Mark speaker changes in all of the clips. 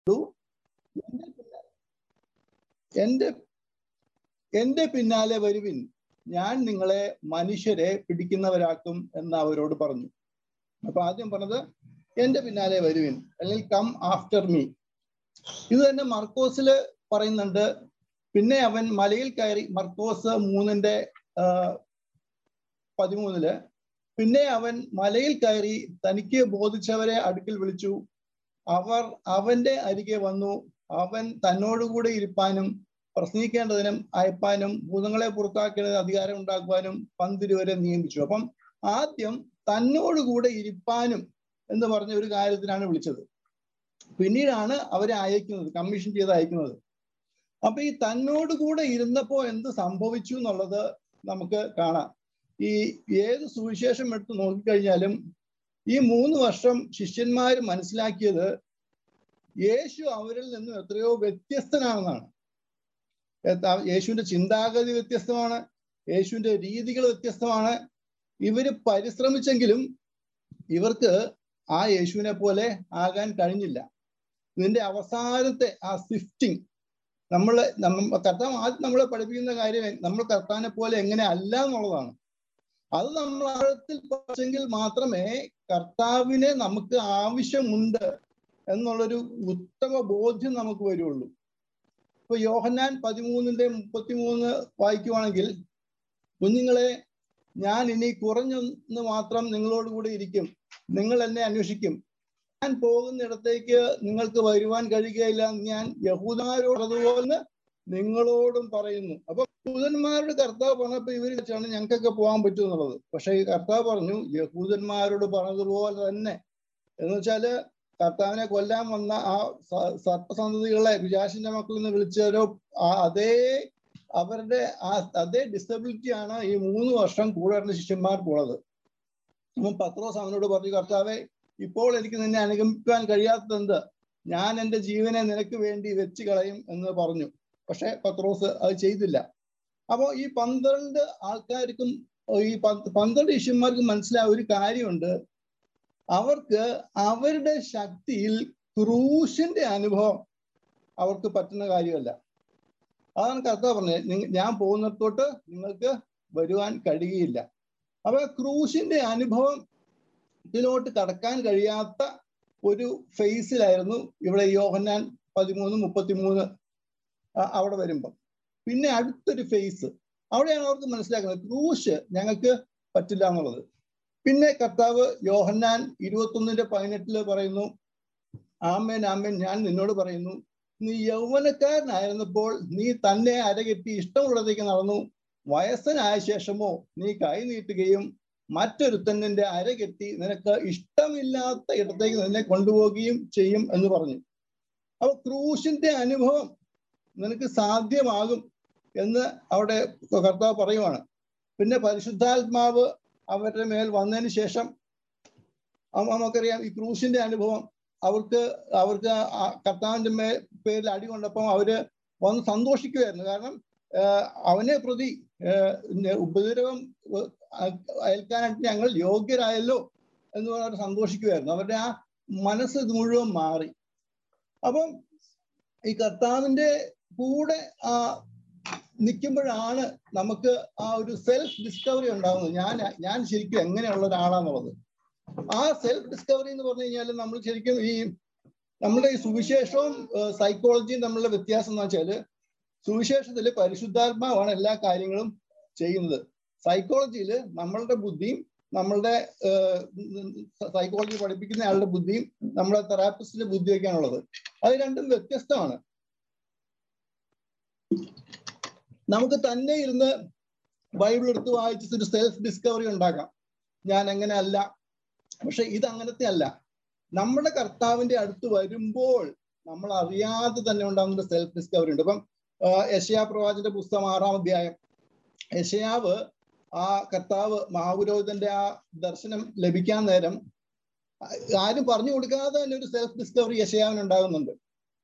Speaker 1: എന്റെ പിന്നാലെ വരുവിൻ, ഞാൻ നിങ്ങളെ മനുഷ്യരെ പിടിക്കുന്നവരാക്കും എന്ന് അവരോട് പറഞ്ഞു. അപ്പൊ ആദ്യം പറഞ്ഞത് എന്റെ പിന്നാലെ വരുവിൻ, അല്ലെങ്കിൽ കം ആഫ്റ്റർ മീ. ഇത് തന്നെ മർക്കോസില് പറയുന്നുണ്ട്. പിന്നെ അവൻ മലയിൽ കയറി, മർക്കോസ് 3:13 പിന്നെ അവൻ മലയിൽ കയറി തനിക്ക് ബോധിച്ചവരെ അടുക്കൽ വിളിച്ചു. അവർ അവന്റെ അരികെ വന്നു. അവൻ തന്നോടുകൂടെ ഇരിപ്പാനും പ്രസംഗിക്കേണ്ടതിനും അയപ്പാനും ഭൂതങ്ങളെ പുറത്താക്കേണ്ടതിന് അധികാരം ഉണ്ടാക്കുവാനും 12 നിയമിച്ചു. അപ്പം ആദ്യം തന്നോടുകൂടെ ഇരിപ്പാനും എന്ന് പറഞ്ഞ ഒരു കാര്യത്തിനാണ് വിളിച്ചത്. പിന്നീടാണ് അവരെ അയക്കുന്നത്, കമ്മീഷൻ ചെയ്ത് അയക്കുന്നത്. അപ്പൊ ഈ തന്നോടുകൂടെ ഇരുന്നപ്പോ എന്ത് സംഭവിച്ചു എന്നുള്ളത് നമുക്ക് കാണാം. ഈ ഏത് സുവിശേഷം എടുത്ത് നോക്കിക്കഴിഞ്ഞാലും ഈ 3 വർഷം ശിഷ്യന്മാർ മനസ്സിലാക്കിയത് യേശു അവരിൽ നിന്നും എത്രയോ വ്യത്യസ്തനാണെന്നാണ്. യേശുവിന്റെ ചിന്താഗതി വ്യത്യസ്തമാണ്, യേശുവിന്റെ രീതികൾ വ്യത്യസ്തമാണ്. ഇവര് പരിശ്രമിച്ചെങ്കിലും ഇവർക്ക് ആ യേശുവിനെ പോലെ ആകാൻ കഴിഞ്ഞില്ല. ഇതിന്റെ അവസാനത്തെ ആ സിഫ്റ്റിംഗ്, കർത്താവ് ആദ്യം നമ്മളെ പഠിപ്പിക്കുന്ന കാര്യം നമ്മൾ കർത്താവിനെ പോലെ എങ്ങനെ അല്ല എന്നുള്ളതാണ്. അത് നമ്മൾ ആഴത്തിൽ പഠിച്ചെങ്കിൽ മാത്രമേ കർത്താവിനെ നമുക്ക് ആവശ്യമുണ്ട് എന്നുള്ളൊരു ഉത്തമ ബോധ്യം നമുക്ക് വരുള്ളൂ. ഇപ്പൊ യോഹന്നാൻ 13:33 വായിക്കുവാണെങ്കിൽ, കുഞ്ഞുങ്ങളെ, ഞാൻ ഇനി കുറഞ്ഞൊന്ന് മാത്രം നിങ്ങളോടുകൂടി ഇരിക്കും, നിങ്ങൾ എന്നെ അന്വേഷിക്കും. ഞാൻ പോകുന്നിടത്തേക്ക് നിങ്ങൾക്ക് വരുവാൻ കഴിയുകയില്ല, ഞാൻ യഹൂദന്മാരോടതുപോലെ നിങ്ങളോടും പറയുന്നു. അപ്പൊ യഹൂദന്മാരോട് കർത്താവ് പറഞ്ഞപ്പോ ഇവർ വെച്ചാണ് ഞങ്ങൾക്കൊക്കെ പോകാൻ പറ്റും എന്നുള്ളത്. പക്ഷെ ഈ കർത്താവ് പറഞ്ഞു യഹൂദന്മാരോട് പറഞ്ഞതുപോലെ തന്നെ. എന്ന് വെച്ചാല് കർത്താവിനെ കൊല്ലാൻ വന്ന ആ സർപ്പസന്തതികളെ പിശാചിന്റെ മക്കളിൽ നിന്ന് വിളിച്ചവരോ അതേ ഡിസബിലിറ്റിയാണ് ഈ 3 വർഷം കൂടെ ഇരുന്ന ശിഷ്യന്മാർക്കുള്ളത്. അപ്പം പത്രോസ് അവനോട് പറഞ്ഞു, കർത്താവെ, ഇപ്പോൾ എനിക്ക് നിന്നെ അനുഗമിക്കാൻ കഴിയാത്തതെന്ത്? ഞാൻ എൻ്റെ ജീവനെ നിനക്ക് വേണ്ടി വെച്ച് കളയും എന്ന് പറഞ്ഞു. പക്ഷെ പത്രോസ് അത് ചെയ്തില്ല. അപ്പോൾ ഈ 12 ആൾക്കാർക്കും, ഈ 12 ശിഷ്യന്മാർക്കും മനസ്സിലായ ഒരു കാര്യമുണ്ട്. അവർക്ക് അവരുടെ ശക്തിയിൽ ക്രൂശിന്റെ അനുഭവം അവർക്ക് പറ്റുന്ന കാര്യമല്ല. അതാണ് കർത്താവ് പറഞ്ഞത്, ഞാൻ പോകുന്നിടത്തോട്ട് നിങ്ങൾക്ക് വരുവാൻ കഴിയുകയില്ല. അപ്പൊ ക്രൂശിന്റെ അനുഭവത്തിലോട്ട് കടക്കാൻ കഴിയാത്ത ഒരു ഫേസിലായിരുന്നു ഇവിടെ യോഹന്നാൻ 13:33 അവിടെ വരുമ്പം. പിന്നെ അടുത്തൊരു ഫേസ്, അവിടെയാണ് അവർക്ക് മനസ്സിലാക്കുന്നത് ക്രൂശ് ഞങ്ങൾക്ക് പറ്റില്ല എന്നുള്ളത്. പിന്നെ കർത്താവ് യോഹന്നാൻ 21:18 പറയുന്നു, ആമേൻ ആമേൻ ഞാൻ നിന്നോട് പറയുന്നു, നീ യൗവനക്കാരനായിരുന്നപ്പോൾ നീ തന്നെ അരകെട്ടി ഇഷ്ടമുള്ളതേക്ക് നടന്നു. വയസ്സനായ ശേഷമോ നീ കൈ നീട്ടുകയും മറ്റൊരുത്തൻ നിന്റെ അരകെട്ടി നിനക്ക് ഇഷ്ടമില്ലാത്ത ഇടത്തേക്ക് നിന്നെ കൊണ്ടുപോവുകയും ചെയ്യും എന്ന് പറഞ്ഞു. അപ്പൊ ക്രൂശിന്റെ അനുഭവം നിനക്ക് സാധ്യമാകും എന്ന് അവിടെ കർത്താവ് പറയുവാണ്. പിന്നെ പരിശുദ്ധാത്മാവ് അവരുടെ മേൽ വന്നതിന് ശേഷം നമുക്കറിയാം ഈ ക്രൂശിന്റെ അനുഭവം അവർക്ക് കർത്താവിന്റെ പേരിൽ അടി കൊണ്ടപ്പം അവര് വന്ന് സന്തോഷിക്കുമായിരുന്നു. കാരണം അവനെ പ്രതി ഉപദ്രവം അയൽക്കാനായിട്ട് ഞങ്ങൾ യോഗ്യരായല്ലോ എന്ന് പറഞ്ഞാൽ സന്തോഷിക്കുമായിരുന്നു. അവരുടെ ആ മനസ്സ് ഇത് മുഴുവൻ മാറി. അപ്പം ഈ കർത്താവിന്റെ കൂടെ നിൽക്കുമ്പോഴാണ് നമുക്ക് ആ ഒരു സെൽഫ് ഡിസ്കവറി ഉണ്ടാകുന്നത്. ഞാൻ ശരിക്കും എങ്ങനെയുള്ള ഒരാളാന്നുള്ളത്. ആ സെൽഫ് ഡിസ്കവറി എന്ന് പറഞ്ഞു കഴിഞ്ഞാൽ നമ്മൾ ശരിക്കും നമ്മുടെ ഈ സുവിശേഷവും സൈക്കോളജിയും തമ്മിലുള്ള വ്യത്യാസം എന്ന് വെച്ചാൽ, സുവിശേഷത്തിൽ പരിശുദ്ധാത്മാവാണ് എല്ലാ കാര്യങ്ങളും ചെയ്യുന്നത്. സൈക്കോളജിയിൽ നമ്മളുടെ ബുദ്ധിയും നമ്മളുടെ സൈക്കോളജി പഠിപ്പിക്കുന്ന ആളുടെ ബുദ്ധിയും നമ്മുടെ തെറാപ്പിസ്റ്റിന്റെ ബുദ്ധിയൊക്കെയാണുള്ളത്. അത് രണ്ടും വ്യത്യസ്തമാണ്. നമുക്ക് തന്നെ ഇരുന്ന് ബൈബിൾ എടുത്ത് വായിച്ചിട്ട് ഒരു സെൽഫ് ഡിസ്കവറി ഉണ്ടാക്കാം, ഞാൻ എങ്ങനെ അല്ല. പക്ഷെ ഇത് അങ്ങനത്തെ അല്ല. നമ്മുടെ കർത്താവിന്റെ അടുത്ത് വരുമ്പോൾ നമ്മൾ അറിയാതെ തന്നെ ഉണ്ടാകുന്ന സെൽഫ് ഡിസ്കവറി ഉണ്ട്. ഇപ്പം യെശയ്യാ പ്രവാചകന്റെ പുസ്തകം 6-ാം അധ്യായം, യെശയ്യാവ് ആ കർത്താവ് മഹാപുരോഹിതന്റെ ആ ദർശനം ലഭിക്കാൻ നേരം ആരും പറഞ്ഞു കൊടുക്കാതെ തന്നെ ഒരു സെൽഫ് ഡിസ്കവറി യെശയ്യാവിന് ഉണ്ടാകുന്നുണ്ട്.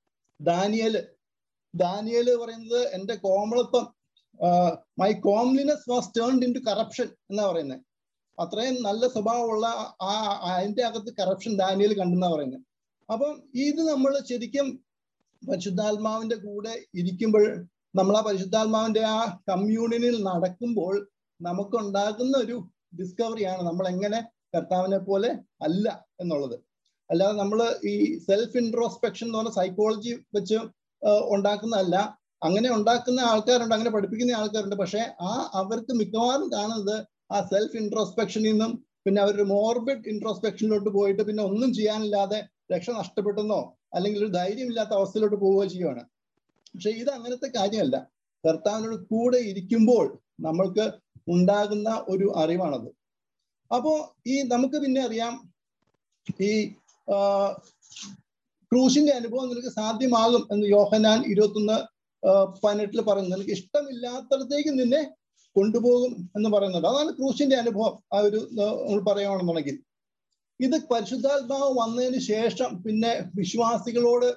Speaker 1: ദാനിയേല് പറയുന്നത് എന്റെ കോമളത്വം, my comeliness was turned into corruption എന്നാ പറയുന്നത്. അത്രയും നല്ല സ്വഭാവമുള്ള അതിന്റെ അകത്ത് കറപ്ഷൻ ദാനിയേൽ കണ്ടെന്നാ പറയുന്നത്. അപ്പം ഇത് നമ്മൾ ശരിക്കും പരിശുദ്ധാത്മാവിന്റെ കൂടെ ഇരിക്കുമ്പോൾ, നമ്മൾ ആ പരിശുദ്ധാത്മാവിന്റെ ആ കമ്മ്യൂണിയനിൽ നടക്കുമ്പോൾ നമുക്കുണ്ടാകുന്ന ഒരു ഡിസ്കവറിയാണ് നമ്മൾ എങ്ങനെ കർത്താവിനെ പോലെ അല്ല എന്നുള്ളത്. അല്ലാതെ നമ്മൾ ഈ സെൽഫ് ഇൻട്രോസ്പെക്ഷൻ എന്ന് പറഞ്ഞ സൈക്കോളജി വെച്ച് ഉണ്ടാക്കുന്നതല്ല. അങ്ങനെ ഉണ്ടാക്കുന്ന ആൾക്കാരുണ്ട്, അങ്ങനെ പഠിപ്പിക്കുന്ന ആൾക്കാരുണ്ട്. പക്ഷെ അവർക്ക് മിക്കവാറും കാണുന്നത് ആ സെൽഫ് ഇൻട്രോസ്പെക്ഷനിൽ നിന്നും പിന്നെ അവരൊരു മോർബിഡ് ഇൻട്രോസ്പെക്ഷനിലോട്ട് പോയിട്ട് പിന്നെ ഒന്നും ചെയ്യാനില്ലാതെ രക്ഷ നഷ്ടപ്പെട്ടെന്നോ അല്ലെങ്കിൽ ഒരു ധൈര്യമില്ലാത്ത അവസ്ഥയിലോട്ട് പോവുകയോ ചെയ്യുകയാണ്. പക്ഷെ ഇത് അങ്ങനത്തെ കാര്യമല്ല. കർത്താവിനോട് കൂടെ ഇരിക്കുമ്പോൾ നമ്മൾക്ക് ഉണ്ടാകുന്ന ഒരു അറിവാണത്. അപ്പോ നമുക്ക് പിന്നെ അറിയാം, ഈ ക്രൂശിന്റെ അനുഭവം നിനക്ക് സാധ്യമാകും എന്ന് യോഹന്നാൻ 21:18 പറയുന്നു. നിനക്ക് ഇഷ്ടമില്ലാത്തടത്തേക്ക് നിന്നെ കൊണ്ടുപോകും എന്ന് പറയുന്നുണ്ട്. അതാണ് ക്രൂശിന്റെ അനുഭവം. ആ ഒരു നമ്മൾ പറയുകയാണെന്നുണ്ടെങ്കിൽ ഇത് പരിശുദ്ധാത്മാവ് വന്നതിന് ശേഷം പിന്നെ വിശ്വാസികളോട്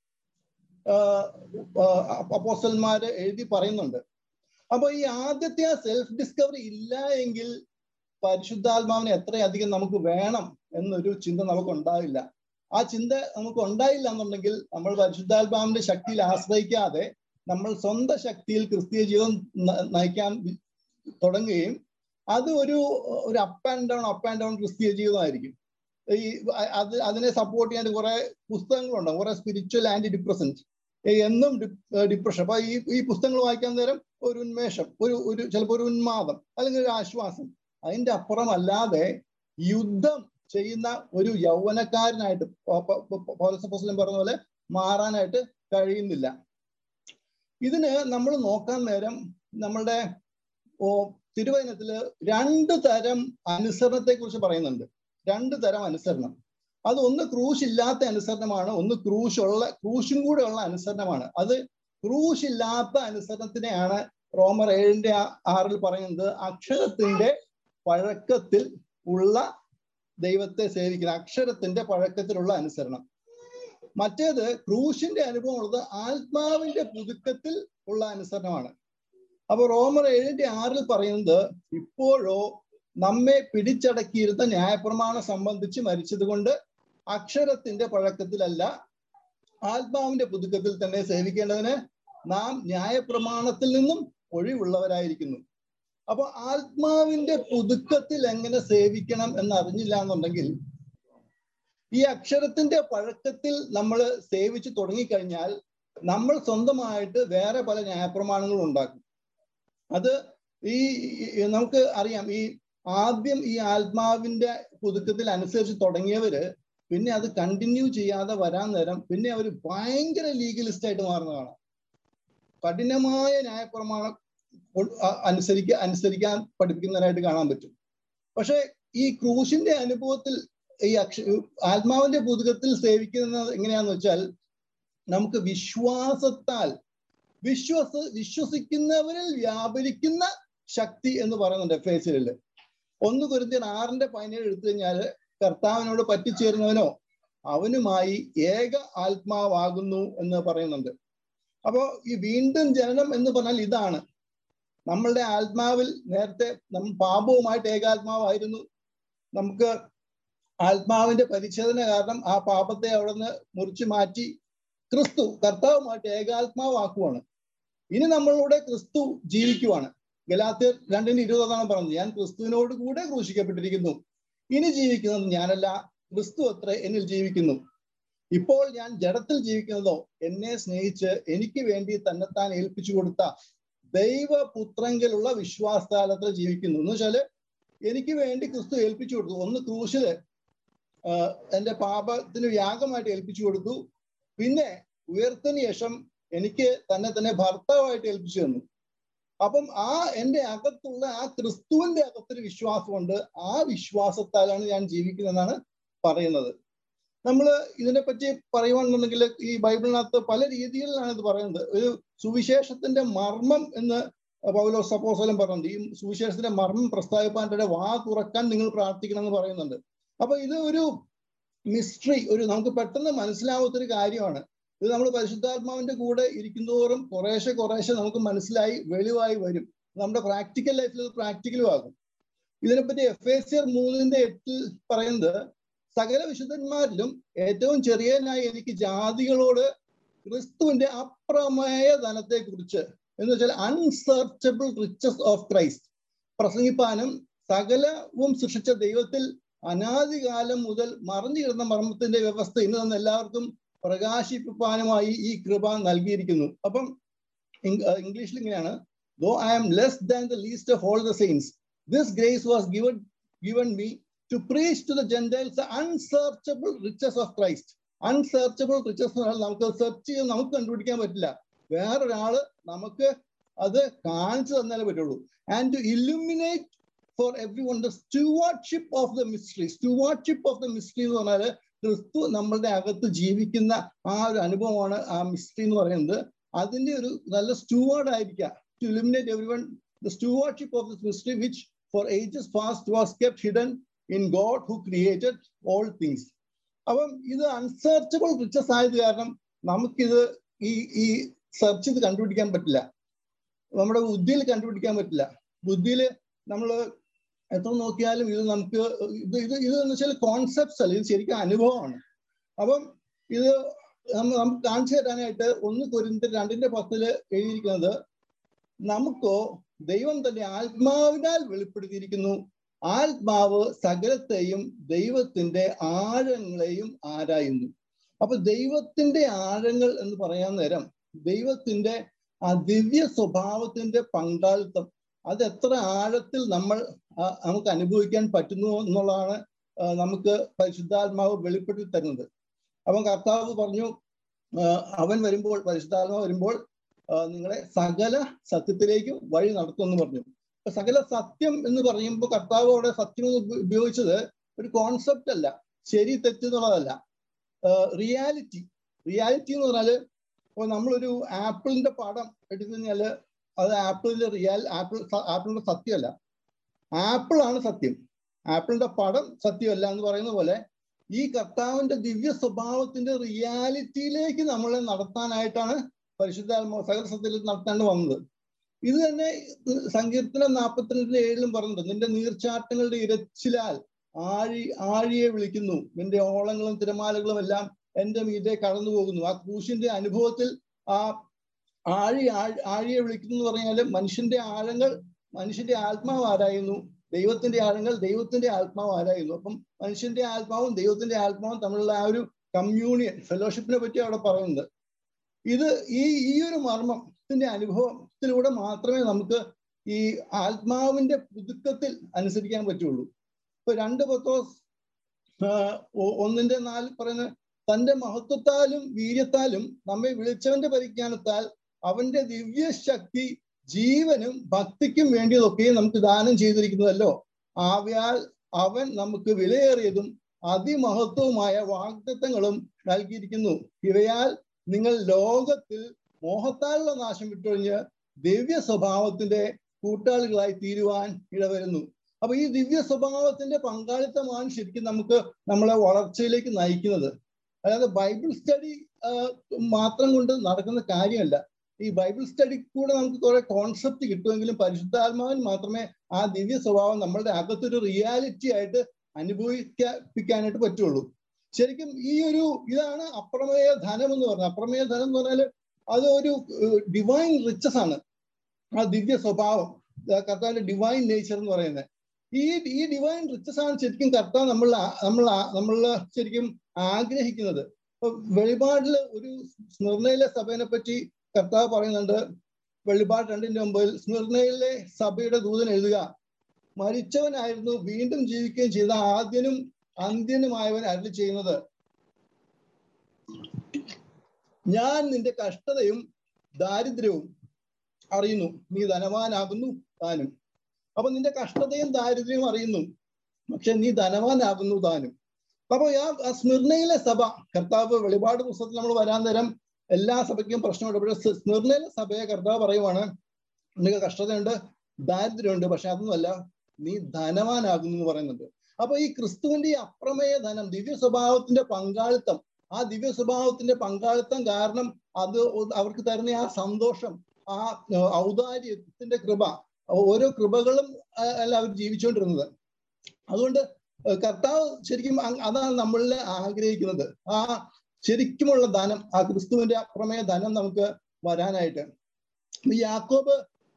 Speaker 1: അപ്പോസ്തലന്മാര് എഴുതി പറയുന്നുണ്ട്. അപ്പൊ ഈ ആദ്യത്തെ ആ സെൽഫ് ഡിസ്കവറി ഇല്ല എങ്കിൽ പരിശുദ്ധാത്മാവിനെ എത്രയധികം നമുക്ക് വേണം എന്നൊരു ചിന്ത നമുക്ക് ഉണ്ടാവില്ല. ആ ചിന്ത നമുക്ക് ഉണ്ടായില്ല എന്നുണ്ടെങ്കിൽ നമ്മൾ പരിശുദ്ധാത്മാവിന്റെ ശക്തിയിൽ ആശ്രയിക്കാതെ നമ്മൾ സ്വന്തം ശക്തിയിൽ ക്രിസ്തീയ ജീവിതം നയിക്കാൻ തുടങ്ങുകയും അത് ഒരു അപ്പ് ആൻഡ് ഡൗൺ ക്രിസ്തീയ ജീവിതമായിരിക്കും. അതിനെ സപ്പോർട്ട് ചെയ്യാൻ കുറെ പുസ്തകങ്ങളുണ്ടാകും, കുറെ സ്പിരിച്വൽ ആന്റി ഡിപ്രസന്റ്, എന്നും ഡിപ്രഷൻ. അപ്പൊ ഈ പുസ്തകങ്ങൾ വായിക്കാൻ നേരം ഒരു ഉന്മേഷം, ചിലപ്പോൾ ഒരു ഉന്മാദം അല്ലെങ്കിൽ ഒരു ആശ്വാസം. അതിന്റെ അപ്പുറമല്ലാതെ യുദ്ധം ചെയ്യുന്ന ഒരു യൗവനക്കാരനായിട്ട് പൗലോസ് അപ്പോസ്തലൻ പറഞ്ഞ പോലെ മാറാനായിട്ട് കഴിയുന്നില്ല. ഇതിന് നമ്മൾ നോക്കാൻ നേരം നമ്മളുടെ തിരുവചനത്തില് 2 തരം അനുസരണത്തെ കുറിച്ച് പറയുന്നുണ്ട്. 2 തരം അനുസരണം. അത് ഒന്ന് ക്രൂശ് ഇല്ലാത്ത അനുസരണമാണ്, ഒന്ന് ക്രൂശും കൂടെ ഉള്ള അനുസരണമാണ്. അത് ക്രൂശ് ഇല്ലാത്ത അനുസരണത്തിനെയാണ് റോമർ 7:6 പറയുന്നത്, അക്ഷരത്തിന്റെ പഴക്കത്തിൽ ഉള്ള ദൈവത്തെ സേവിക്കുന്ന അക്ഷരത്തിന്റെ പഴക്കത്തിലുള്ള അനുസരണം. മറ്റേത് ക്രൂശിന്റെ അനുഭവം ഉള്ളത് ആത്മാവിന്റെ പുതുക്കത്തിൽ ഉള്ള അനുസരണമാണ്. അപ്പൊ റോമർ 7:6 പറയുന്നത്, ഇപ്പോഴോ നമ്മെ പിടിച്ചടക്കിയിരുന്ന ന്യായപ്രമാണം സംബന്ധിച്ച് മരിച്ചത് കൊണ്ട് അക്ഷരത്തിന്റെ പഴക്കത്തിലല്ല ആത്മാവിന്റെ പുതുക്കത്തിൽ തന്നെ സേവിക്കേണ്ടതിന് നാം ന്യായപ്രമാണത്തിൽ നിന്നും ഒഴിവുള്ളവരായിരിക്കുന്നു. അപ്പൊ ആത്മാവിന്റെ പുതുക്കത്തിൽ എങ്ങനെ സേവിക്കണം എന്ന് അറിഞ്ഞില്ല എന്നുണ്ടെങ്കിൽ ഈ അക്ഷരത്തിന്റെ പഴക്കത്തിൽ നമ്മൾ സേവിച്ച് തുടങ്ങിക്കഴിഞ്ഞാൽ നമ്മൾ സ്വന്തമായിട്ട് വേറെ പല ന്യായപ്രമാണങ്ങളും ഉണ്ടാക്കും. അത് നമുക്ക് അറിയാം, ആദ്യം ഈ ആത്മാവിന്റെ പുതുക്കത്തിൽ അനുസരിച്ച് തുടങ്ങിയവര് പിന്നെ അത് കണ്ടിന്യൂ ചെയ്യാതെ വരാൻ നേരം പിന്നെ അവർ ഭയങ്കര ലീഗലിസ്റ്റ് ആയിട്ട് മാറുന്നതാണ്. കഠിനമായ ന്യായപ്രമാണം അനുസരിക്കാൻ പഠിപ്പിക്കുന്നവരായിട്ട് കാണാൻ പറ്റും. പക്ഷെ ഈ ക്രൂശിന്റെ അനുഭവത്തിൽ ഈ ആത്മാവിന്റെ പുതുക്കത്തിൽ സേവിക്കുന്നത് എങ്ങനെയാന്ന് വെച്ചാൽ, നമുക്ക് വിശ്വാസത്താൽ വിശ്വസിക്കുന്നവരിൽ വ്യാപരിക്കുന്ന ശക്തി എന്ന് പറയുന്നുണ്ട് എഫേസ്യരില്. 1 കൊരിന്ത്യർ 6:17 എടുത്തു കഴിഞ്ഞാല്, കർത്താവിനോട് പറ്റിച്ചേരുന്നവനോ അവനുമായി ഏക ആത്മാവാകുന്നു എന്ന് പറയുന്നുണ്ട്. അപ്പോ ഈ വീണ്ടും ജനനം എന്ന് പറഞ്ഞാൽ ഇതാണ്. നമ്മളുടെ ആത്മാവിൽ നേരത്തെ നമ്മൾ പാപവുമായിട്ട് ഏകാത്മാവായിരുന്നു. നമുക്ക് ആത്മാവിന്റെ പരിച്ഛേദന കാരണം ആ പാപത്തെ അവിടെ നിന്ന് മുറിച്ചു മാറ്റി കർത്താവുമായിട്ട് ഏകാത്മാവാക്കുവാണ്. ഇനി നമ്മളുടെ ക്രിസ്തു ജീവിക്കുവാണ്. ഗലാത്യർ 2:20 പറഞ്ഞത്, ഞാൻ ക്രിസ്തുവിനോട് കൂടെ ക്രൂശിക്കപ്പെട്ടിരിക്കുന്നു, ഇനി ജീവിക്കുന്നത് ഞാനല്ല, ക്രിസ്തു അത്രേ എന്നിൽ ജീവിക്കുന്നു. ഇപ്പോൾ ഞാൻ ജഡത്തിൽ ജീവിക്കുന്നതോ എന്നെ സ്നേഹിച്ച് എനിക്ക് വേണ്ടി തന്നെത്താൻ ഏൽപ്പിച്ചു കൊടുത്ത ദൈവപുത്രങ്കിലുള്ള വിശ്വാസത്താലത്ര ജീവിക്കുന്നു. എന്ന് വെച്ചാല് എനിക്ക് വേണ്ടി ക്രിസ്തു ഏൽപ്പിച്ചു കൊടുത്തു. ഒന്ന് ക്രൂശില് എന്റെ പാപത്തിന് യാഗമായിട്ട് ഏൽപ്പിച്ചു കൊടുത്തു. പിന്നെ ഉയർത്തിന് ശേഷം എനിക്ക് തന്നെ ഭർത്താവായിട്ട് ഏൽപ്പിച്ചു തന്നു. അപ്പം എന്റെ അകത്തുള്ള ആ ക്രിസ്തുവിന്റെ അകത്തൊരു വിശ്വാസമുണ്ട്. ആ വിശ്വാസത്താലാണ് ഞാൻ ജീവിക്കുന്നതെന്നാണ് പറയുന്നത്. നമ്മൾ ഇതിനെപ്പറ്റി പറയുവാണെന്നുണ്ടെങ്കിൽ ഈ ബൈബിളിനകത്ത് പല രീതികളിലാണ് ഇത് പറയുന്നത്. ഒരു സുവിശേഷത്തിന്റെ മർമ്മം എന്ന് പൗലോസ് അപ്പോസ്തലൻ പറയുന്നുണ്ട്. ഈ സുവിശേഷത്തിന്റെ മർമ്മം പ്രസ്താവിപ്പാൻ വാ തുറക്കാൻ നിങ്ങൾ പ്രാർത്ഥിക്കണം എന്ന് പറയുന്നുണ്ട്. അപ്പൊ ഇത് ഒരു മിസ്റ്ററി, നമുക്ക് പെട്ടെന്ന് മനസ്സിലാവാത്തൊരു കാര്യമാണ്. ഇത് നമ്മൾ പരിശുദ്ധാത്മാവിന്റെ കൂടെ ഇരിക്കുന്നതോറും കുറേശ്ശെ നമുക്ക് മനസ്സിലായി വെളിവായി വരും. നമ്മുടെ പ്രാക്ടിക്കൽ ലൈഫിൽ ഇത് പ്രാക്ടിക്കലും ആകും. ഇതിനെപ്പറ്റി എഫേസ്യർ 3:8 പറയുന്നത്, സകല വിശുദ്ധന്മാരിലും ഏറ്റവും ചെറിയനായി എനിക്ക് ജാതികളോട് ക്രിസ്തുവിന്റെ അപ്രമേയ ധനത്തെ കുറിച്ച് എന്ന് വെച്ചാൽ അൺസെർച്ചബിൾ റിച്ചസ് ഓഫ് ക്രൈസ്റ്റ് പ്രസംഗിപ്പാനും സകലവും സൃഷ്ടിച്ച ദൈവത്തിൽ അനാദികാലം മുതൽ മറഞ്ഞു കിടന്ന മർമ്മത്തിന്റെ വ്യവസ്ഥ ഇന്ന് തന്നെ എല്ലാവർക്കും പ്രകാശിപ്പിക്കാനുമായി ഈ കൃപ നൽകിയിരിക്കുന്നു. അപ്പം ഇംഗ്ലീഷിൽ ഇങ്ങനെയാണ്, though I am less than the least of all the saints, this grace was given me to preach to the Gentiles the unsearchable riches of Christ. Unsearchable riches എന്ന് പറഞ്ഞാൽ നമുക്ക് സെർച്ച് ചെയ്ത് നമുക്ക് കണ്ടുപിടിക്കാൻ പറ്റില്ല, വേറൊരാള് നമുക്ക് അത് കാണിച്ചു തന്നാലേ പറ്റുള്ളൂ. And to illuminate for everyone the stewardship of the mystery. Stewardship of the mystery എന്ന് പറഞ്ഞാൽ ക്രിസ്തു നമ്മളുടെ അകത്ത് ജീവിക്കുന്ന ആ ഒരു അനുഭവമാണ് ആ മിസ്റ്ററി എന്ന് പറയുന്നത്. അതിന്റെ ഒരു നല്ല സ്റ്റൂവാർഡ് ആയിരിക്കുക. To illuminate everyone the stewardship of this mystery which for ages past was kept hidden in God who created all things. അപ്പം ഇത് അൺസെർച്ചബിൾ റിച്ചസ് ആയത് കാരണം നമുക്കിത് ഈ സെർച്ച് ചെയ്ത് കണ്ടുപിടിക്കാൻ പറ്റില്ല, നമ്മുടെ ബുദ്ധിയിൽ കണ്ടുപിടിക്കാൻ പറ്റില്ല. ബുദ്ധിയിൽ നമ്മൾ എത്ര നോക്കിയാലും ഇത് നമുക്ക് എന്ന് വെച്ചാൽ കോൺസെപ്റ്റ്സ് അല്ല, ഇത് ശരിക്കും അനുഭവമാണ്. അപ്പം ഇത് നമുക്ക് കാണിച്ചു തരാനായിട്ട് 1 കൊരിന്ത്യർ 2:10 എഴുതിയിരിക്കുന്നത്, നമുക്കോ ദൈവം തന്റെ ആത്മാവിനാൽ വെളിപ്പെടുത്തിയിരിക്കുന്നു, ആത്മാവ് സകലത്തെയും ദൈവത്തിന്റെ ആഴങ്ങളെയും ആരായുന്നു. അപ്പൊ ദൈവത്തിന്റെ ആഴങ്ങൾ എന്ന് പറയാൻ നേരം ദൈവത്തിന്റെ ആ ദിവ്യ സ്വഭാവത്തിന്റെ പങ്കാളിത്തം അത് എത്ര ആഴത്തിൽ നമുക്ക് അനുഭവിക്കാൻ പറ്റുന്നു എന്നുള്ളതാണ് നമുക്ക് പരിശുദ്ധാത്മാവ് വെളിപ്പെടുത്തി തരുന്നത്. അപ്പം കർത്താവ് പറഞ്ഞു, അവൻ വരുമ്പോൾ, പരിശുദ്ധാത്മാവ് വരുമ്പോൾ നിങ്ങളെ സകല സത്യത്തിലേക്ക് വഴി നടത്തുമെന്ന് പറഞ്ഞു. അപ്പൊ സകല സത്യം എന്ന് പറയുമ്പോൾ കർത്താവ് അവിടെ സത്യം എന്ന് ഉപയോഗിച്ചത് ഒരു കോൺസെപ്റ്റ് അല്ല, ശരി തെറ്റ് എന്നുള്ളതല്ല, റിയാലിറ്റി എന്ന് പറഞ്ഞാല് ഇപ്പോൾ നമ്മളൊരു ആപ്പിളിന്റെ പടം എടുത്തു കഴിഞ്ഞാല് അത് ആപ്പിളിന്റെ സത്യമല്ല, ആപ്പിളാണ് സത്യം, ആപ്പിളിന്റെ പടം സത്യമല്ല എന്ന് പറയുന്ന പോലെ ഈ കർത്താവിന്റെ ദിവ്യ സ്വഭാവത്തിന്റെ റിയാലിറ്റിയിലേക്ക് നമ്മളെ നടത്താനായിട്ടാണ് പരിശുദ്ധാത്മാവ് സകല സത്യത്തിലേക്ക് നടത്താണ്ട് വന്നത്. ഇത് തന്നെ സങ്കീർത്തനം 42:7 പറയുന്നുണ്ട്, നിന്റെ നീർച്ചാട്ടങ്ങളുടെ ഇരച്ചിലാൽ ആഴിയെ വിളിക്കുന്നു, നിന്റെ ഓളങ്ങളും തിരമാലകളും എല്ലാം എന്റെ മീതെ കടന്നു പോകുന്നു. ആ ക്രൂശിന്റെ അനുഭവത്തിൽ ആ ആഴിയെ വിളിക്കുന്നു എന്ന് പറഞ്ഞാൽ മനുഷ്യന്റെ ആഴങ്ങൾ മനുഷ്യന്റെ ആത്മാവ് ആരായുന്നു, ദൈവത്തിന്റെ ആഴങ്ങൾ ദൈവത്തിന്റെ ആത്മാവ് ആരായുന്നു. അപ്പം മനുഷ്യന്റെ ആത്മാവും ദൈവത്തിന്റെ ആത്മാവും തമ്മിലുള്ള ആ ഒരു കമ്മ്യൂണിയൻ ഫെലോഷിപ്പിനെ പറ്റി അവിടെ പറയുന്നത്. ഇത് ഈ ഒരു മർമ്മത്തിന്റെ അനുഭവത്തിലൂടെ മാത്രമേ നമുക്ക് ഈ ആത്മാവിന്റെ പുതുക്കത്തിൽ അനുസരിക്കാൻ പറ്റുള്ളൂ. ഇപ്പൊ 2 പത്രോസ് 1:4 പറയുന്ന, തന്റെ മഹത്വത്താലും വീര്യത്താലും നമ്മെ വിളിച്ചവന്റെ പരിജ്ഞാനത്താൽ അവന്റെ ദിവ്യശക്തി ജീവനും ഭക്തിക്കും വേണ്ടിയതൊക്കെ നമുക്ക് ദാനം ചെയ്തിരിക്കുന്നതല്ലോ. ആകയാൽ അവൻ നമുക്ക് വിലയേറിയതും അതിമഹത്വവുമായ വാഗ്ദത്തങ്ങളും നൽകിയിരിക്കുന്നു. ഇവയാൽ നിങ്ങൾ ലോകത്തിൽ മോഹത്താലുള്ള നാശം വിട്ടൊഴിഞ്ഞ് ദിവ്യ സ്വഭാവത്തിന്റെ കൂട്ടാളികളായി തീരുവാൻ ഇടവരുന്നു. അപ്പൊ ഈ ദിവ്യ സ്വഭാവത്തിന്റെ പങ്കാളിത്തമാണ് ശരിക്കും നമുക്ക് നമ്മളെ വളർച്ചയിലേക്ക് നയിക്കുന്നത്. അതായത് ബൈബിൾ സ്റ്റഡി മാത്രം കൊണ്ട് നടക്കുന്ന കാര്യമല്ല. ഈ ബൈബിൾ സ്റ്റഡി കൂടെ നമുക്ക് കുറെ കോൺസെപ്റ്റ് കിട്ടുമെങ്കിലും പരിശുദ്ധാത്മാവിന് മാത്രമേ ആ ദിവ്യ സ്വഭാവം നമ്മളുടെ അകത്തൊരു റിയാലിറ്റി ആയിട്ട് അനുഭവിപ്പിക്കാനായിട്ട് പറ്റുള്ളൂ. ശരിക്കും ഇതാണ് അപ്രമേയ ധനം എന്ന് പറഞ്ഞത്. അപ്രമേയ ധനം എന്ന് പറഞ്ഞാൽ അത് ഒരു ഡിവൈൻ റിച്ചസ് ആണ്, ആ ദിവ്യ സ്വഭാവം, കർത്താവിന്റെ ഡിവൈൻ നേച്ചർ എന്ന് പറയുന്നത്. ഈ ഡിവൈൻ റിച്ചസ് ആണ് ശരിക്കും കർത്താവ് നമ്മൾ ശരിക്കും ആഗ്രഹിക്കുന്നത്. ഇപ്പൊ വെളിപാടില് ഒരു സ്മിർനയിലെ സഭയെ പറ്റി കർത്താവ് പറയുന്നുണ്ട്. വെളിപാട് 2:9 സ്മിർനയിലെ സഭയുടെ ദൂതൻ എഴുതുക, മരിച്ചവനായിരുന്നു വീണ്ടും ജീവിക്കുകയും ചെയ്ത ആദ്യനും അന്ത്യനുമായവൻ അരുളി ചെയ്യുന്നത്, ഞാൻ നിന്റെ കഷ്ടതയും ദാരിദ്ര്യവും അറിയുന്നു, നീ ധനവാനാകുന്നു താനും. അപ്പൊ നിന്റെ കഷ്ടതയും ദാരിദ്ര്യവും അറിയുന്നു, പക്ഷെ നീ ധനവാനാകുന്നു താനും. അപ്പൊ ആ സ്മിർനയിലെ സഭ, കർത്താവ് വെളിപാട് പുസ്തകത്തിൽ നമ്മൾ വരാൻ നേരം എല്ലാ സഭയ്ക്കും പ്രശ്നമുണ്ട്. പക്ഷെ സ്മിർനയിലെ സഭയെ കർത്താവ് പറയുവാണ്, നിനക്ക് കഷ്ടതയുണ്ട്, ദാരിദ്ര്യമുണ്ട്, പക്ഷെ അതൊന്നുമല്ല, നീ ധനവാനാകുന്നു എന്ന് പറയുന്നുണ്ട്. അപ്പൊ ഈ ക്രിസ്തുവിന്റെ ഈ അപ്രമേയ ധനം, ദിവ്യ സ്വഭാവത്തിന്റെ പങ്കാളിത്തം, ആ ദിവ്യ സ്വഭാവത്തിന്റെ പങ്കാളിത്തം കാരണം അത് അവർക്ക് തരുന്ന ആ സന്തോഷം, ആ ഔദാര്യത്തിന്റെ കൃപ, ഓരോ കൃപകളും അല്ല അവർ ജീവിച്ചുകൊണ്ടിരുന്നത്. അതുകൊണ്ട് കർത്താവ് ശരിക്കും അതാണ് നമ്മളിൽ ആഗ്രഹിക്കുന്നത്. ആ ശരിക്കുമുള്ള ധനം, ആ ക്രിസ്തുവിന്റെ അപ്രമേയ ധനം നമുക്ക് വരാനായിട്ട്. യാക്കോബ്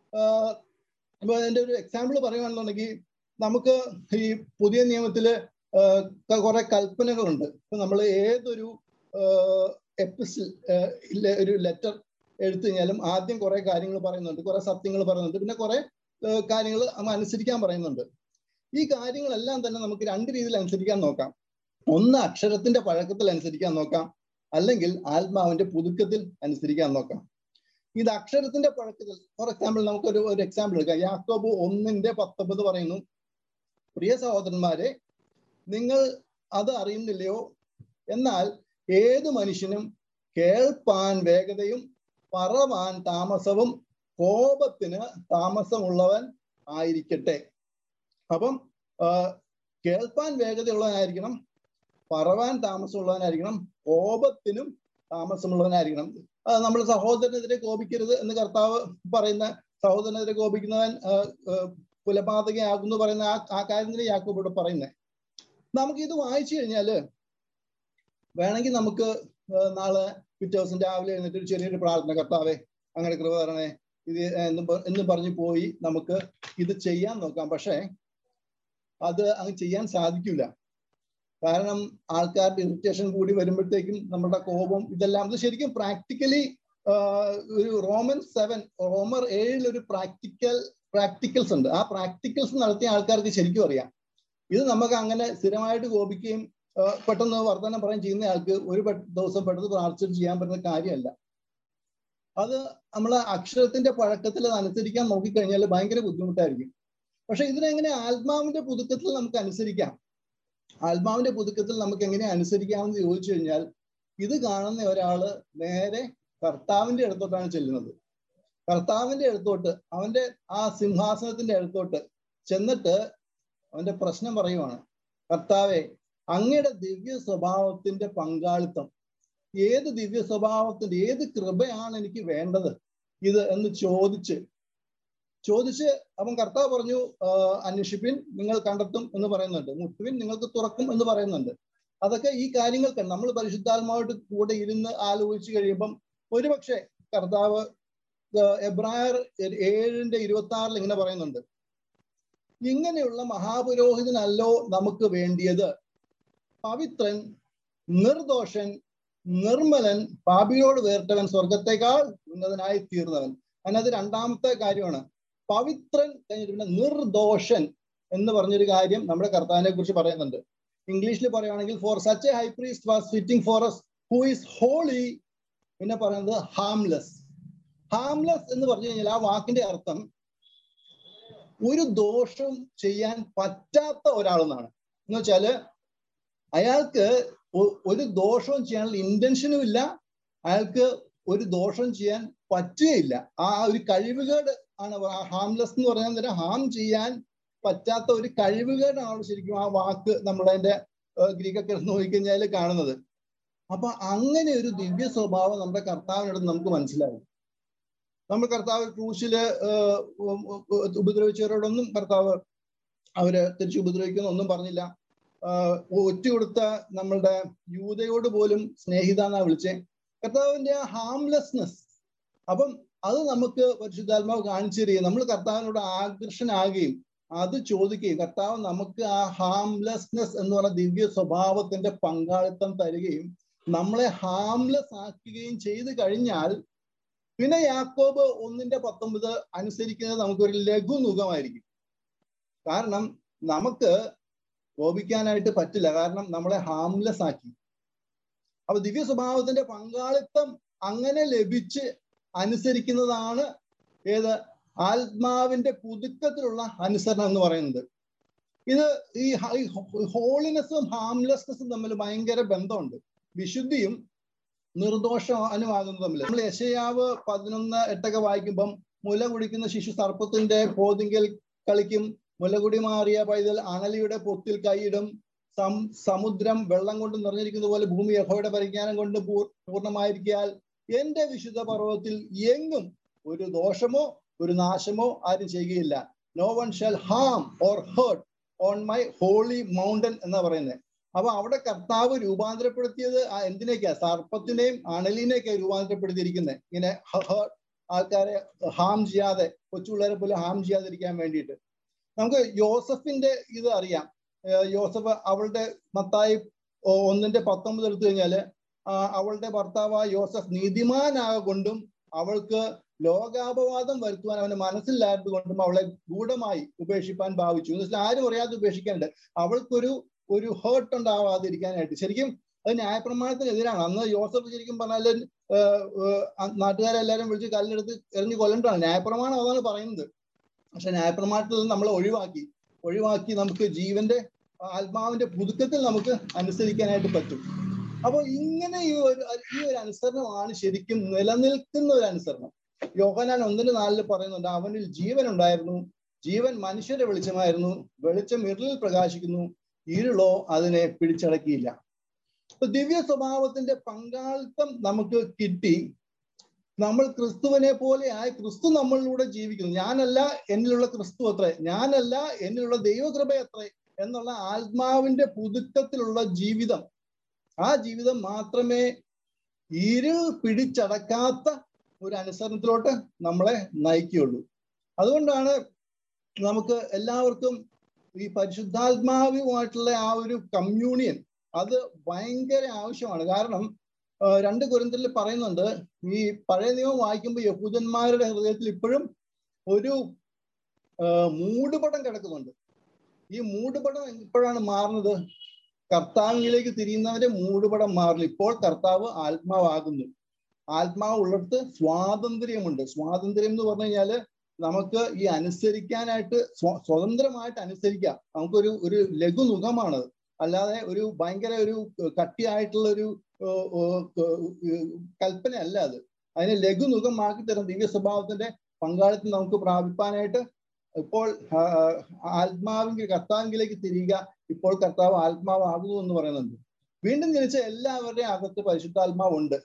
Speaker 1: അതിന്റെ ഒരു എക്സാമ്പിൾ പറയുകയാണെന്നുണ്ടെങ്കിൽ, നമുക്ക് ഈ പുതിയ നിയമത്തില് കുറെ കൽപ്പനകളുണ്ട്. ഇപ്പൊ നമ്മൾ ഏതൊരു എപ്പിസിൽ ഒരു ലെറ്റർ എടുത്തു കഴിഞ്ഞാലും ആദ്യം കുറെ കാര്യങ്ങൾ പറയുന്നുണ്ട്, കുറെ സത്യങ്ങൾ പറയുന്നുണ്ട്, പിന്നെ കുറെ കാര്യങ്ങൾ അനുസരിക്കാൻ പറയുന്നുണ്ട്. ഈ കാര്യങ്ങളെല്ലാം തന്നെ നമുക്ക് രണ്ട് രീതിയിൽ അനുസരിക്കാൻ നോക്കാം. ഒന്ന് അക്ഷരത്തിന്റെ പഴക്കത്തിൽ അനുസരിക്കാൻ നോക്കാം, അല്ലെങ്കിൽ ആത്മാവിന്റെ പുതുക്കത്തിൽ അനുസരിക്കാൻ നോക്കാം. ഇത് അക്ഷരത്തിന്റെ പഴക്കത്തിൽ, ഫോർ എക്സാമ്പിൾ നമുക്കൊരു എക്സാമ്പിൾ എടുക്കാം. യാക്കോബ് 1:19 പറയുന്നു, പ്രിയ സഹോദരന്മാരെ, നിങ്ങൾ അത് അറിയുന്നില്ലയോ? എന്നാൽ ഏതു മനുഷ്യനും കേൾപ്പാൻ വേഗതയും പറവാൻ താമസവും കോപത്തിന് താമസമുള്ളവൻ ആയിരിക്കട്ടെ. അപ്പം കേൾപ്പാൻ വേഗതയുള്ളവനായിരിക്കണം, പറവാൻ താമസമുള്ളവനായിരിക്കണം, കോപത്തിനും താമസമുള്ളവനായിരിക്കണം. നമ്മൾ സഹോദരനെതിരെ കോപിക്കരുത് എന്ന് കർത്താവ് പറയുന്ന, സഹോദരനെതിരെ കോപിക്കുന്നവൻ കുലപാതകയാകുന്നു പറയുന്ന ആ കാര്യത്തിന് യാക്കോബ് ഇവിടെ പറയുന്നത്. നമുക്കിത് വായിച്ചു കഴിഞ്ഞാല് വേണമെങ്കിൽ നമുക്ക് നാളെ പിറ്റേ ദിവസം രാവിലെ എഴുന്നേറ്റ് ഒരു ചെറിയൊരു പ്രാർത്ഥന, കർത്താവേ അങ്ങനെ കൃപ തരണേ ഇത് എന്ന് പറഞ്ഞു പോയി നമുക്ക് ഇത് ചെയ്യാൻ നോക്കാം. പക്ഷെ അത് അങ്ങ് ചെയ്യാൻ സാധിക്കില്ല. കാരണം ആൾക്കാരുടെ ഇറിറ്റേഷൻ കൂടി വരുമ്പോഴത്തേക്കും നമ്മുടെ കോപം ഇതെല്ലാം, അത് ശരിക്കും പ്രാക്ടിക്കലി ഒരു റോമർ 7 ഒരു പ്രാക്ടിക്കൽസ് ഉണ്ട്. ആ പ്രാക്ടിക്കൽസ് നടത്തിയ ആൾക്കാർക്ക് ശരിക്കും അറിയാം. ഇത് നമുക്ക് അങ്ങനെ സ്ഥിരമായിട്ട് കോപിക്കുകയും പെട്ടെന്ന് വർത്തമാനം പറയാൻ ചെയ്യുന്ന ആൾക്ക് ഒരു ദിവസം പെട്ടെന്ന് പ്രാർത്ഥിച്ചിട്ട് ചെയ്യാൻ പറ്റുന്ന കാര്യമല്ല. അത് നമ്മളെ അക്ഷരത്തിന്റെ പഴക്കത്തിൽ അത് അനുസരിക്കാൻ നോക്കിക്കഴിഞ്ഞാൽ ഭയങ്കര ബുദ്ധിമുട്ടായിരിക്കും. പക്ഷെ ഇതിനെങ്ങനെ ആത്മാവിന്റെ പുതുക്കത്തിൽ നമുക്ക് അനുസരിക്കാം? ആത്മാവിന്റെ പുതുക്കത്തിൽ നമുക്ക് എങ്ങനെ അനുസരിക്കാമെന്ന് ചോദിച്ചു കഴിഞ്ഞാൽ, ഇത് കാണുന്ന ഒരാള് നേരെ കർത്താവിന്റെ അടുത്തോട്ടാണ് ചെല്ലുന്നത്. കർത്താവിന്റെ അടുത്തോട്ട്, അവന്റെ ആ സിംഹാസനത്തിന്റെ അടുത്തോട്ട് ചെന്നിട്ട് അവന്റെ പ്രശ്നം പറയുവാണ്. കർത്താവെ, അങ്ങയുടെ ദിവ്യ സ്വഭാവത്തിന്റെ പങ്കാളിത്തം, ഏത് ദിവ്യ സ്വഭാവത്തിന്റെ, ഏത് കൃപയാണ് എനിക്ക് വേണ്ടത് ഇത് എന്ന് ചോദിച്ച് അവൻ കർത്താവ് പറഞ്ഞു, അന്വേഷിപ്പിൻ നിങ്ങൾ കണ്ടെത്തും എന്ന് പറയുന്നുണ്ട്, മുട്ടുവിൻ നിങ്ങൾക്ക് തുറക്കും എന്ന് പറയുന്നുണ്ട്. അതൊക്കെ ഈ കാര്യങ്ങൾക്ക് നമ്മൾ പരിശുദ്ധാത്മാവായിട്ട് കൂടെ ഇരുന്ന് ആലോചിച്ച് കഴിയുമ്പം ഒരുപക്ഷെ കർത്താവ് എബ്രായർ 7:26 ഇങ്ങനെ പറയുന്നുണ്ട്, ഇങ്ങനെയുള്ള മഹാപുരോഹിതനല്ലോ നമുക്ക് വേണ്ടിയത്, പവിത്രൻ, നിർദോഷൻ, നിർമ്മലൻ, പാപിയോട് വേർട്ടവൻ, സ്വർഗത്തെക്കാൾ ഉന്നതനായി തീർന്നവൻ. അതിനകത്ത് രണ്ടാമത്തെ കാര്യമാണ് പവിത്രൻ കഴിഞ്ഞിട്ട് പിന്നെ നിർദോഷൻ എന്ന് പറഞ്ഞൊരു കാര്യം നമ്മുടെ കർത്താവിനെ കുറിച്ച് പറയുന്നുണ്ട്. ഇംഗ്ലീഷിൽ പറയുകയാണെങ്കിൽ, for such a high priest was fitting for us who is holy. പിന്നെ പറയുന്നത് ഹാംലെസ്. ഹാംലെസ് എന്ന് പറഞ്ഞു കഴിഞ്ഞാൽ ആ വാക്കിന്റെ അർത്ഥം ഒരു ദോഷം ചെയ്യാൻ പറ്റാത്ത ഒരാളെന്നാണ്. എന്ന് വെച്ചാല് അയാൾക്ക് ഒരു ദോഷവും ചെയ്യാനുള്ള ഇന്റൻഷനും ഇല്ല, അയാൾക്ക് ഒരു ദോഷം ചെയ്യാൻ പറ്റുകയില്ല. ആ ഒരു കഴിവുകേട് ആണ് ഹാംലെസ് എന്ന് പറഞ്ഞാൽ. ഹാം ചെയ്യാൻ പറ്റാത്ത ഒരു കഴിവുകേടാണ് ശരിക്കും ആ വാക്ക് നമ്മളതിന്റെ ഗ്രീക്കൊക്കെ നോക്കിക്കഴിഞ്ഞാൽ കാണുന്നത്. അപ്പൊ അങ്ങനെ ഒരു ദിവ്യ സ്വഭാവം നമ്മുടെ കർത്താവിനോട് നമുക്ക് മനസ്സിലാവും. നമ്മൾ കർത്താവ് ക്രൂശില് ഉപദ്രവിച്ചവരോടൊന്നും കർത്താവ് അവര് തിരിച്ചു ഉപദ്രവിക്കുന്ന ഒന്നും പറഞ്ഞില്ല. ഒറ്റ കൊടുത്ത നമ്മളുടെ യൂദയോട് പോലും സ്നേഹിത എന്നാ വിളിച്ചേ. കർത്താവിന്റെ ആ ഹാംലെസ്നെസ്, അപ്പം അത് നമുക്ക് പരിശുദ്ധാത്മാവ് കാണിച്ചു തരികയും നമ്മൾ കർത്താവിനോട് ആകർഷനാകുകയും അത് ചോദിക്കുകയും കർത്താവ് നമുക്ക് ആ ഹാംലെസ്നെസ് എന്ന് പറഞ്ഞ ദിവ്യ സ്വഭാവത്തിന്റെ പങ്കാളിത്തം തരികയും നമ്മളെ ഹാംലെസ് ആക്കുകയും ചെയ്തു കഴിഞ്ഞാൽ പിന്നെ യാക്കോബ് 1:19 അനുസരിക്കുന്നത് നമുക്കൊരു ലഘുനുഖമായിരിക്കും. കാരണം നമുക്ക് കോപിക്കാനായിട്ട് പറ്റില്ല, കാരണം നമ്മളെ ഹാംലെസ് ആക്കി. അപ്പൊ ദിവ്യ സ്വഭാവത്തിന്റെ പങ്കാളിത്തം അങ്ങനെ ലഭിച്ച് അനുസരിക്കുന്നതാണ് ഏത് ആത്മാവിന്റെ പുതുക്കത്തിലുള്ള അനുസരണം എന്ന് പറയുന്നത്. ഇത് ഈ ഹോളിനെസ്സും ഹാംലെസ്നെസ്സും തമ്മിൽ ഭയങ്കര ബന്ധമുണ്ട്. വിശുദ്ധിയും നിർദോഷാനുമാകുന്നത് തമ്മിൽ. നമ്മൾ യെശയ്യാവ് 11:8 വായിക്കുമ്പം, മുല കുടിക്കുന്ന ശിശു സർപ്പത്തിന്റെ പോതിങ്കൽ കളിക്കും, മുലകുടി മാറിയ പൈതൽ അണലിയുടെ പൊത്തിൽ കൈയിടും, സമുദ്രം വെള്ളം കൊണ്ട് നിറഞ്ഞിരിക്കുന്ന പോലെ ഭൂമി യഹോവയുടെ പരിജ്ഞാനം കൊണ്ട് പൂർണ്ണമായിരിക്കാൽ എന്റെ വിശുദ്ധ പർവ്വതത്തിൽ എങ്ങും ഒരു ദോഷമോ ഒരു നാശമോ ആരും ചെയ്യുകയില്ല. No one shall harm or hurt on my holy mountain എന്നാ പറയുന്നത്. അപ്പൊ അവിടെ കർത്താവ് രൂപാന്തരപ്പെടുത്തിയത് എന്തിനേക്കാ? സർപ്പത്തിനെയും അണലിനെയൊക്കെയാണ് രൂപാന്തരപ്പെടുത്തിയിരിക്കുന്നത്. ഇങ്ങനെ ആൾക്കാരെ ഹാം ചെയ്യാതെ, കൊച്ചു പിള്ളേരെ പോലെ ഹാം ചെയ്യാതിരിക്കാൻ വേണ്ടിയിട്ട്. നമുക്ക് യോസഫിന്റെ ഇത് അറിയാം. യോസഫ് അവളുടെ മത്തായി 1:19 എടുത്തു കഴിഞ്ഞാല് അവളുടെ ഭർത്താവ് യോസഫ് നീതിമാനാകൊണ്ടും അവൾക്ക് ലോകാപവാദം വരുത്തുവാൻ അവന് മനസ്സിലായത് കൊണ്ടും അവളെ ഗൂഢമായി ഉപേക്ഷിപ്പാൻ ഭാവിച്ചു. എന്നുവെച്ചാൽ ആരും അറിയാതെ ഉപേക്ഷിക്കാനുണ്ട്. അവൾക്കൊരു ഹേർട്ട് ഉണ്ടാവാതിരിക്കാനായിട്ട്. ശരിക്കും അത് ന്യായപ്രമാണത്തിനെതിരാണ്. അന്ന് യോസഫ് ശരിക്കും പറഞ്ഞാൽ നാട്ടുകാരെല്ലാരും വിളിച്ച് കല്ലെടുത്ത് എറിഞ്ഞ് കൊല്ലണ്ടാണ്. ന്യായപ്രമാണം അതാണ് പറയുന്നത്. പക്ഷെ ന്യായപ്രമാണത്തിൽ നിന്ന് നമ്മളെ ഒഴിവാക്കി നമുക്ക് ജീവന്റെ ആത്മാവിന്റെ പുതുക്കത്തിൽ നമുക്ക് അനുസരിക്കാനായിട്ട് പറ്റും. അപ്പോൾ ഇങ്ങനെ ഈ ഒരു അനുസരണമാണ് ശരിക്കും നിലനിൽക്കുന്ന ഒരു അനുസരണം. യോഹന്നാൻ 1:4 പറയുന്നുണ്ട്, അവനിൽ ജീവൻ ഉണ്ടായിരുന്നു, ജീവൻ മനുഷ്യരുടെ വെളിച്ചമായിരുന്നു, വെളിച്ചം ഇരുളിൽ പ്രകാശിക്കുന്നു, ഇരുളോ അതിനെ പിടിച്ചടക്കിയില്ല. അപ്പൊ ദിവ്യ സ്വഭാവത്തിന്റെ പങ്കാളിത്തം നമുക്ക് കിട്ടി. നമ്മൾ ക്രിസ്തുവിനെ പോലെ ആയി ക്രിസ്തു നമ്മളിലൂടെ ജീവിക്കുന്നു. ഞാനല്ല എന്നിലുള്ള ക്രിസ്തു അത്രേ, ഞാനല്ല എന്നിലുള്ള ദൈവകൃപ അത്രേ എന്നുള്ള ആത്മാവിന്റെ പുതുക്കത്തിലുള്ള ജീവിതം, ആ ജീവിതം മാത്രമേ ഇരുൾ പിടിച്ചടക്കാത്ത ഒരു അനുസരണത്തിലോട്ട് നമ്മളെ നയിക്കുകയുള്ളൂ. അതുകൊണ്ടാണ് നമുക്ക് എല്ലാവർക്കും ഈ പരിശുദ്ധാത്മാവുമായിട്ടുള്ള ആ ഒരു കമ്മ്യൂണിയൻ അത് ഭയങ്കര ആവശ്യമാണ്. കാരണം 2 കൊരിന്ത്യരിൽ പറയുന്നുണ്ട്, ഈ പഴയ നിയമം വായിക്കുമ്പോൾ യഹൂദന്മാരുടെ ഹൃദയത്തിൽ ഇപ്പോഴും ഒരു മൂടുപടം കിടക്കുന്നുണ്ട്. ഈ മൂടുപടം എപ്പോഴാണ് മാറുന്നത്? കർത്താവിലേക്ക് തിരിയുന്നവന്റെ മൂടുപടം മാറില്ല. ഇപ്പോൾ കർത്താവ് ആത്മാവാകുന്നു. ആത്മാവ് ഉള്ളിടത്ത് സ്വാതന്ത്ര്യമുണ്ട്. സ്വാതന്ത്ര്യം എന്ന് പറഞ്ഞു കഴിഞ്ഞാല് നമുക്ക് ഈ അനുസരിക്കാനായിട്ട് സ്വതന്ത്രമായിട്ട് അനുസരിക്കാം. നമുക്കൊരു ലഘുമുഖമാണത്. അല്ലാതെ ഒരു ഭയങ്കര ഒരു കട്ടിയായിട്ടുള്ള ഒരു കൽപ്പന അല്ല അത്. അതിനെ ലഘുമുഖമാക്കി തരുന്ന ദിവ്യ സ്വഭാവത്തിന്റെ പങ്കാളിത്തം നമുക്ക് പ്രാപിപ്പാനായിട്ട് ഇപ്പോൾ കർത്താവിലേക്ക് തിരിയുക. ഇപ്പോൾ കർത്താവ് ആത്മാവാകുന്നു എന്ന് പറയുന്നുണ്ട്. വീണ്ടും ജനിച്ച എല്ലാവരുടെയും അകത്ത് പരിശുദ്ധാത്മാവുണ്ട്.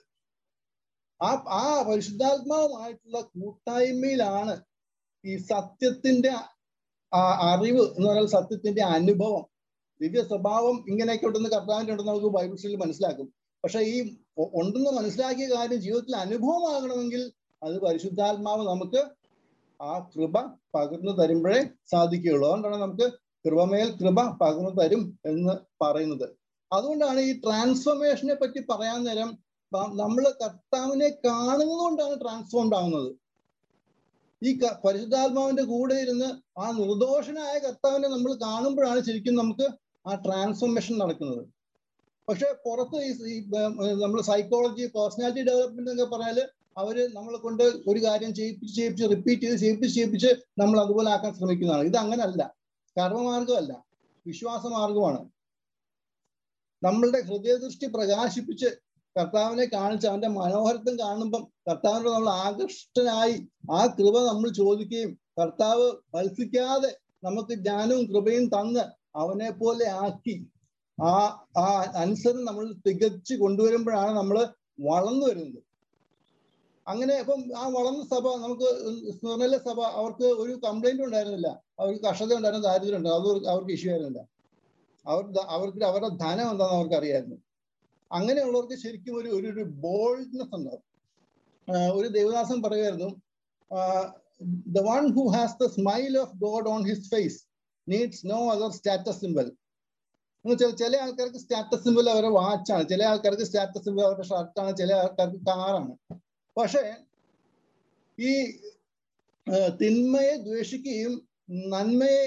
Speaker 1: ആ പരിശുദ്ധാത്മാവുമായിട്ടുള്ള കൂട്ടായ്മയിലാണ് ഈ സത്യത്തിന്റെ അറിവ് എന്ന് പറയുന്നത്, സത്യത്തിന്റെ അനുഭവം. ദിവ്യ സ്വഭാവം ഇങ്ങനെയൊക്കെ ഉണ്ടെന്ന് കർത്താവിന്റെ ഉണ്ടെന്ന് നമുക്ക് ബൈബിൾ സ്റ്റഡിയിൽ മനസ്സിലാക്കും. പക്ഷെ ഈ ഉണ്ടെന്ന് മനസ്സിലാക്കിയ കാര്യം ജീവിതത്തിൽ അനുഭവമാകണമെങ്കിൽ അത് പരിശുദ്ധാത്മാവ് നമുക്ക് ആ കൃപ പകർന്നു തരുമ്പോഴേ സാധിക്കുകയുള്ളൂ. അതുകൊണ്ടാണ് നമുക്ക് കൃപമേൽ കൃപ പകർന്നു തരും എന്ന് പറയുന്നത്. അതുകൊണ്ടാണ് ഈ ട്രാൻസ്ഫോർമേഷനെ പറ്റി പറയാൻ നേരം നമ്മൾ കർത്താവിനെ കാണുന്നത് കൊണ്ടാണ് ട്രാൻസ്ഫോംഡ് ആവുന്നത്. ഈ പരിശുദ്ധാത്മാവിന്റെ കൂടെ ഇരുന്ന് ആ നിർദോഷനായ കർത്താവിനെ നമ്മൾ കാണുമ്പോഴാണ് ശരിക്കും നമുക്ക് ആ ട്രാൻസ്ഫോർമേഷൻ നടക്കുന്നത്. പക്ഷെ പുറത്ത് ഈ നമ്മൾ സൈക്കോളജി, പേഴ്സണാലിറ്റി ഡെവലപ്മെന്റ് എന്നൊക്കെ പറഞ്ഞാല് അവര് നമ്മളെ കൊണ്ട് ഒരു കാര്യം ചെയ്യിപ്പിച്ച് റിപ്പീറ്റ് ചെയ്യിപ്പിച്ച് നമ്മൾ അതുപോലെ ആക്കാൻ ശ്രമിക്കുന്നതാണ്. ഇത് അങ്ങനല്ല, കർമ്മമാർഗമല്ല, വിശ്വാസമാർഗമാണ്. നമ്മളുടെ ഹൃദയദൃഷ്ടി പ്രകാശിപ്പിച്ച് കർത്താവിനെ കാണിച്ച് അവന്റെ മനോഹരത്വം കാണുമ്പം കർത്താവിനോട് നമ്മൾ ആകൃഷ്ടനായി ആ കൃപ നമ്മൾ ചോദിക്കുകയും കർത്താവ് മത്സിക്കാതെ നമുക്ക് ജ്ഞാനവും കൃപയും തന്ന് അവനെ പോലെ ആക്കി ആ അനുസരണം നമ്മൾ തികച്ച് കൊണ്ടുവരുമ്പോഴാണ് നമ്മൾ വളർന്നു വരുന്നത്. അങ്ങനെ ഇപ്പം ആ വളർന്ന സഭ, നമുക്ക് സ്മരണയിലെ സഭ, അവർക്ക് ഒരു കംപ്ലൈന്റ് ഉണ്ടായിരുന്നില്ല. അവർക്ക് കഷ്ടത ഉണ്ടായിരുന്നു, ദാരിദ്ര്യം ഉണ്ടായിരുന്നു, അത് അവർക്ക് ഇഷ്യൂ ആയിരുന്നില്ല. അവർക്ക് അവരുടെ ധനം എന്താണെന്ന് അവർക്ക് അറിയായിരുന്നു. അങ്ങനെയുള്ളവർക്ക് ശരിക്കും ഒരു ബോൾഡ്നെസ് ഉണ്ടാവും. ഒരു ദേവദാസൻ പറയുമായിരുന്നു, the one who has the smile of God on his face needs no other status symbol. എന്ന് വെച്ചാൽ ചില ആൾക്കാർക്ക് സ്റ്റാറ്റസ് സിമ്പിൾ അവരുടെ വാച്ചാണ്, ചില ആൾക്കാർക്ക് സ്റ്റാറ്റസ് സിമ്പിൾ അവരുടെ ഷർട്ടാണ്, ചില ആൾക്കാർക്ക് കാറാണ്. പക്ഷെ ഈ തിന്മയെ ദ്വേഷിക്കുകയും നന്മയെ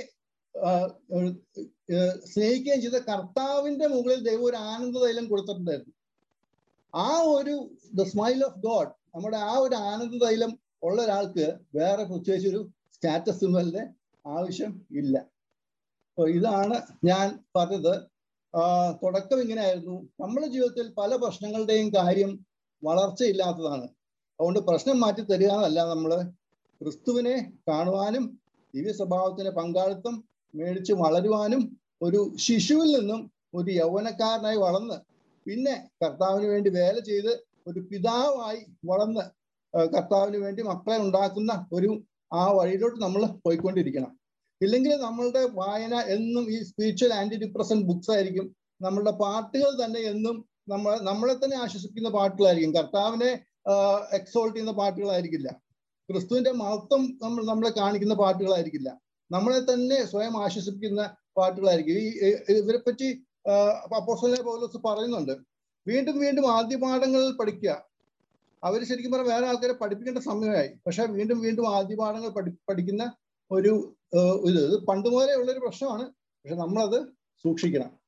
Speaker 1: സ്നേഹിക്കുകയും ചെയ്ത കർത്താവിന്റെ മുകളിൽ ദൈവം ഒരു ആനന്ദതൈലം കൊടുത്തിട്ടുണ്ടായിരുന്നു. ആ ഒരു ദ സ്മൈൽ ഓഫ് ഗോഡ്, നമ്മുടെ ആ ഒരു ആനന്ദതൈലം ഉള്ള ഒരാൾക്ക് വേറെ പ്രത്യേകിച്ച് ഒരു സ്റ്റാറ്റസ് സിമ്പലിന്റെ ആവശ്യം ഇല്ല. അപ്പോൾ ഇതാണ് ഞാൻ പറഞ്ഞത്. തുടക്കം ഇങ്ങനെയായിരുന്നു. നമ്മുടെ ജീവിതത്തിൽ പല പ്രശ്നങ്ങളുടെയും കാര്യം വളർച്ചയില്ലാത്തതാണ്. അതുകൊണ്ട് പ്രശ്നം മാറ്റി തരിക എന്നല്ല, നമ്മൾ ക്രിസ്തുവിനെ കാണുവാനും ദിവ്യ സ്വഭാവത്തിന്റെ പങ്കാളിത്തം മേടിച്ച് വളരുവാനും ഒരു ശിശുവിൽ നിന്നും ഒരു യൗവനക്കാരനായി വളർന്ന് പിന്നെ കർത്താവിന് വേണ്ടി വേല ചെയ്ത് ഒരു പിതാവായി വളർന്ന് കർത്താവിന് വേണ്ടി മക്കളെ ഉണ്ടാക്കുന്ന ആ വഴിയിലോട്ട് നമ്മൾ പോയിക്കൊണ്ടിരിക്കണം. ഇല്ലെങ്കിൽ നമ്മളുടെ വായന എന്നും ഈ സ്പിരിച്വൽ ആന്റി ഡിപ്രസന്റ് ബുക്സ് ആയിരിക്കും. നമ്മളുടെ പാട്ടുകൾ തന്നെ എന്നും നമ്മളെ തന്നെ ആശ്വസിപ്പിക്കുന്ന പാട്ടുകളായിരിക്കും. കർത്താവിനെ എക്സോൾട്ട് ചെയ്യുന്ന പാട്ടുകളായിരിക്കില്ല. ക്രിസ്തുവിന്റെ മഹത്വം നമ്മളെ കാണിക്കുന്ന പാട്ടുകളായിരിക്കില്ല. നമ്മളെ തന്നെ സ്വയം ആശ്വസിപ്പിക്കുന്ന പാട്ടുകളായിരിക്കും. ഇവരെ പറ്റി അപ്പോസ്തലനായ പൗലോസ് പറയുന്നുണ്ട്, വീണ്ടും വീണ്ടും ആദ്യ പാഠങ്ങളിൽ പഠിക്കുക. അവർ ശരിക്കും പറഞ്ഞാൽ വേറെ ആൾക്കാരെ പഠിപ്പിക്കേണ്ട സമയമായി. പക്ഷെ വീണ്ടും വീണ്ടും ആദ്യ പാഠങ്ങൾ പഠിക്കുന്ന ഒരു ഇത് പണ്ട് മുതലേ ഉള്ളൊരു പ്രശ്നമാണ്. പക്ഷെ നമ്മളത് സൂക്ഷിക്കണം.